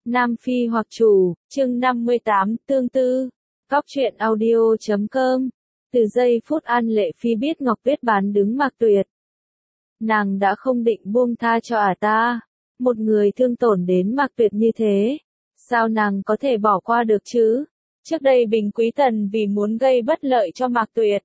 Nam Phi hoặc chủ, chương 58, tương tư. Cóc truyện audio.com. Từ giây phút An Lệ Phi biết Ngọc Tuyết bán đứng Mạc Tuyệt, nàng đã không định buông tha cho ta. Một người thương tổn đến Mạc Tuyệt như thế, sao nàng có thể bỏ qua được chứ? Trước đây Bình Quý Tần vì muốn gây bất lợi cho Mạc Tuyệt,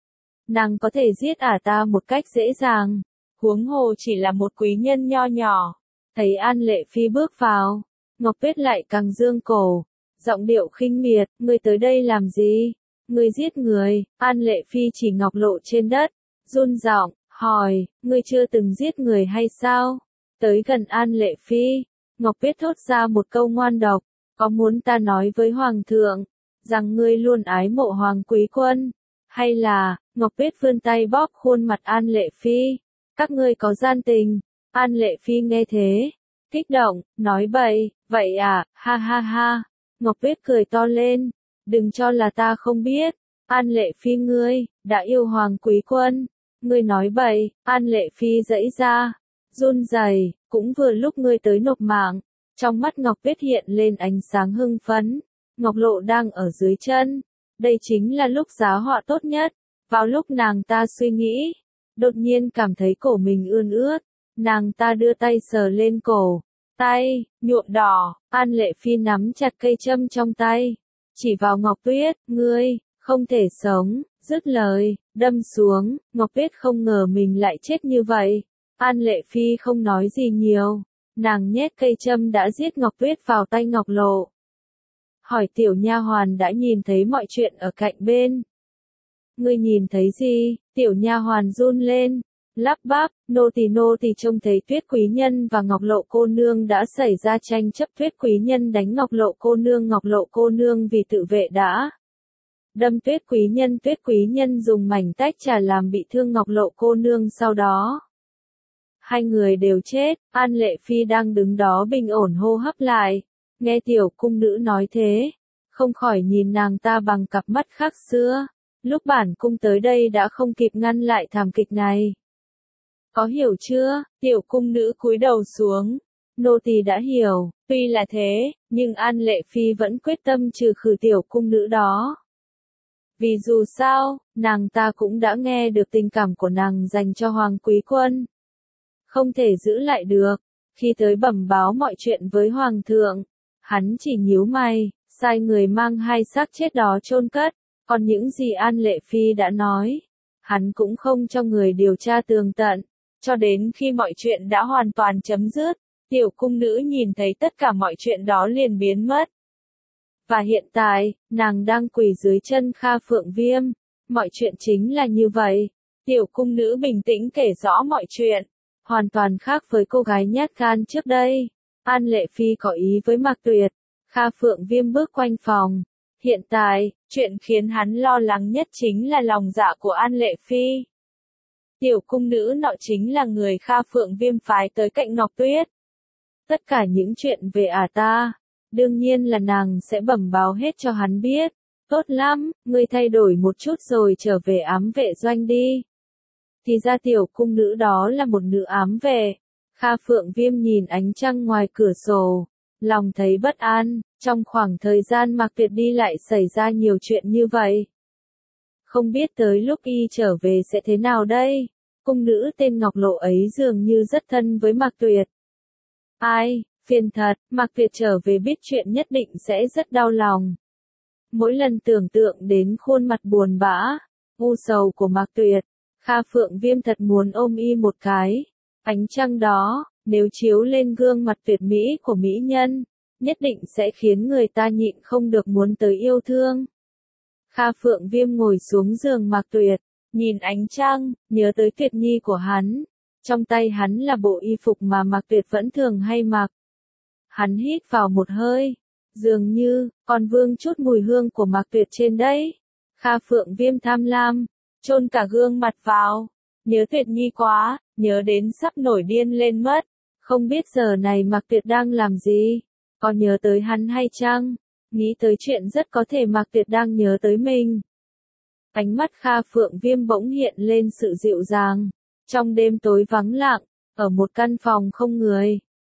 nàng có thể giết ta một cách dễ dàng, huống hồ chỉ là một quý nhân nho nhỏ. Thấy An Lệ Phi bước vào, Ngọc Tuyết lại càng dương cổ, giọng điệu khinh miệt, ngươi tới đây làm gì? Ngươi giết người. An Lệ Phi chỉ ngọc lộ trên đất, run giọng, hỏi, ngươi chưa từng giết người hay sao? Tới gần An Lệ Phi, Ngọc Tuyết thốt ra một câu ngoan độc, có muốn ta nói với Hoàng thượng, rằng ngươi luôn ái mộ Hoàng Quý Quân? Hay là, Ngọc Tuyết vươn tay bóp khuôn mặt An Lệ Phi, các ngươi có gian tình? An Lệ Phi nghe thế, kích động, nói bậy, vậy à, ha ha ha. Ngọc Tuyết cười to lên, đừng cho là ta không biết. An Lệ Phi ngươi, đã yêu Hoàng Quý Quân. Ngươi nói bậy. An Lệ Phi giãy ra, run rẩy, cũng vừa lúc ngươi tới nộp mạng. Trong mắt Ngọc Tuyết hiện lên ánh sáng hưng phấn, ngọc lộ đang ở dưới chân. Đây chính là lúc giá họa tốt nhất. Vào lúc nàng ta suy nghĩ, đột nhiên cảm thấy cổ mình ươn ướt. Nàng ta đưa tay sờ lên cổ, tay nhuộm đỏ. An Lệ Phi nắm chặt cây châm trong tay, chỉ vào Ngọc Tuyết, ngươi không thể sống. Dứt lời, đâm xuống. Ngọc Tuyết không ngờ mình lại chết như vậy. An Lệ Phi không nói gì nhiều, nàng nhét cây châm đã giết Ngọc Tuyết vào tay Ngọc Lộ. Hỏi tiểu nha hoàn đã nhìn thấy mọi chuyện ở cạnh bên. Ngươi nhìn thấy gì? Tiểu nha hoàn run lên, lắp bắp, nô tỳ trông thấy Tuyết quý nhân và Ngọc Lộ cô nương đã xảy ra tranh chấp. Tuyết quý nhân đánh Ngọc Lộ cô nương vì tự vệ đã đâm Tuyết quý nhân dùng mảnh tách trà làm bị thương Ngọc Lộ cô nương, sau đó hai người đều chết. An Lệ Phi đang đứng đó bình ổn hô hấp lại, nghe tiểu cung nữ nói thế, không khỏi nhìn nàng ta bằng cặp mắt khác xưa. Lúc bản cung tới đây đã không kịp ngăn lại thảm kịch này. Có hiểu chưa? Tiểu cung nữ cúi đầu xuống. Nô tỳ đã hiểu. Tuy là thế, nhưng An Lệ Phi vẫn quyết tâm trừ khử tiểu cung nữ đó. Vì dù sao, nàng ta cũng đã nghe được tình cảm của nàng dành cho Hoàng Quý Quân. Không thể giữ lại được. Khi tới bẩm báo mọi chuyện với Hoàng thượng, hắn chỉ nhíu mày, sai người mang hai xác chết đó chôn cất. Còn những gì An Lệ Phi đã nói, hắn cũng không cho người điều tra tường tận. Cho đến khi mọi chuyện đã hoàn toàn chấm dứt, tiểu cung nữ nhìn thấy tất cả mọi chuyện đó liền biến mất. Và hiện tại, nàng đang quỳ dưới chân Kha Phượng Viêm. Mọi chuyện chính là như vậy. Tiểu cung nữ bình tĩnh kể rõ mọi chuyện, hoàn toàn khác với cô gái nhát gan trước đây. An Lệ Phi có ý với Mạc Tuyệt. Kha Phượng Viêm bước quanh phòng. Hiện tại, chuyện khiến hắn lo lắng nhất chính là lòng dạ của An Lệ Phi. Tiểu cung nữ nọ chính là người Kha Phượng Viêm phái tới cạnh Ngọc Tuyết. Tất cả những chuyện về ta, đương nhiên là nàng sẽ bẩm báo hết cho hắn biết. Tốt lắm, ngươi thay đổi một chút rồi trở về ám vệ doanh đi. Thì ra tiểu cung nữ đó là một nữ ám vệ. Kha Phượng Viêm nhìn ánh trăng ngoài cửa sổ, lòng thấy bất an. Trong khoảng thời gian Mạc Tuyệt đi lại xảy ra nhiều chuyện như vậy. Không biết tới lúc y trở về sẽ thế nào đây? Cung nữ tên Ngọc Lộ ấy dường như rất thân với Mạc Tuyệt. Ai, phiền thật, Mạc Tuyệt trở về biết chuyện nhất định sẽ rất đau lòng. Mỗi lần tưởng tượng đến khuôn mặt buồn bã, u sầu của Mạc Tuyệt, Kha Phượng Viêm thật muốn ôm y một cái. Ánh trăng đó, nếu chiếu lên gương mặt tuyệt mỹ của mỹ nhân, nhất định sẽ khiến người ta nhịn không được muốn tới yêu thương. Kha Phượng Viêm ngồi xuống giường Mạc Tuyệt, nhìn ánh trăng, nhớ tới Tuyệt nhi của hắn. Trong tay hắn là bộ y phục mà Mạc Tuyệt vẫn thường hay mặc. Hắn hít vào một hơi, dường như còn vương chút mùi hương của Mạc Tuyệt trên đấy. Kha Phượng Viêm tham lam, chôn cả gương mặt vào, nhớ Tuyệt nhi quá, nhớ đến sắp nổi điên lên mất. Không biết giờ này Mạc Tuyệt đang làm gì? Có nhớ tới hắn hay chăng? Nghĩ tới chuyện rất có thể Mạc Tuyệt đang nhớ tới mình. Ánh mắt Kha Phượng Viêm bỗng hiện lên sự dịu dàng. Trong đêm tối vắng lặng, ở một căn phòng không người,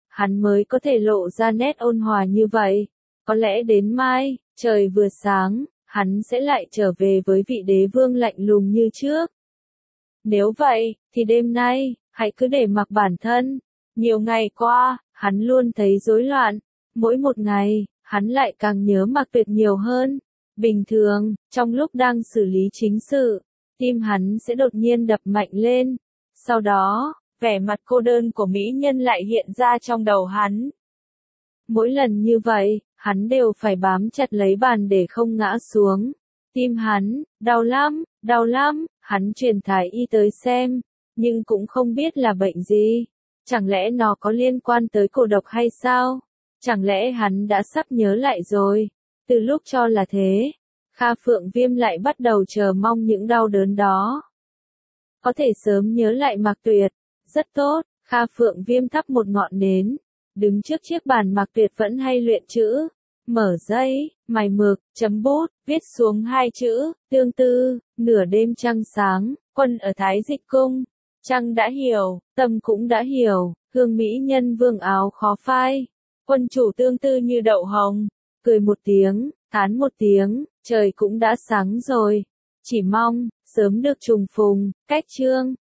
hắn mới có thể lộ ra nét ôn hòa như vậy. Có lẽ đến mai, trời vừa sáng, hắn sẽ lại trở về với vị đế vương lạnh lùng như trước. Nếu vậy, thì đêm nay, hãy cứ để mặc bản thân. Nhiều ngày qua, hắn luôn thấy rối loạn. Mỗi một ngày, hắn lại càng nhớ Mạc Tuyệt nhiều hơn. Bình thường, trong lúc đang xử lý chính sự, tim hắn sẽ đột nhiên đập mạnh lên. Sau đó, vẻ mặt cô đơn của mỹ nhân lại hiện ra trong đầu hắn. Mỗi lần như vậy, hắn đều phải bám chặt lấy bàn để không ngã xuống. Tim hắn, đau lắm, hắn truyền thái y tới xem, nhưng cũng không biết là bệnh gì. Chẳng lẽ nó có liên quan tới cổ độc hay sao? Chẳng lẽ hắn đã sắp nhớ lại rồi? Từ lúc cho là thế, Kha Phượng Viêm lại bắt đầu chờ mong những đau đớn đó. Có thể sớm nhớ lại Mạc Tuyệt. Rất tốt, Kha Phượng Viêm thắp một ngọn nến, đứng trước chiếc bàn Mạc Tuyệt vẫn hay luyện chữ. Mở giấy, mài mực, chấm bút, viết xuống hai chữ, tương tư. Nửa đêm trăng sáng, quân ở Thái Dịch Cung. Trăng đã hiểu, tâm cũng đã hiểu, hương mỹ nhân vương áo khó phai. Quân chủ tương tư như đậu hồng, cười một tiếng, thán một tiếng, trời cũng đã sáng rồi. Chỉ mong, sớm được trùng phùng, cách chương.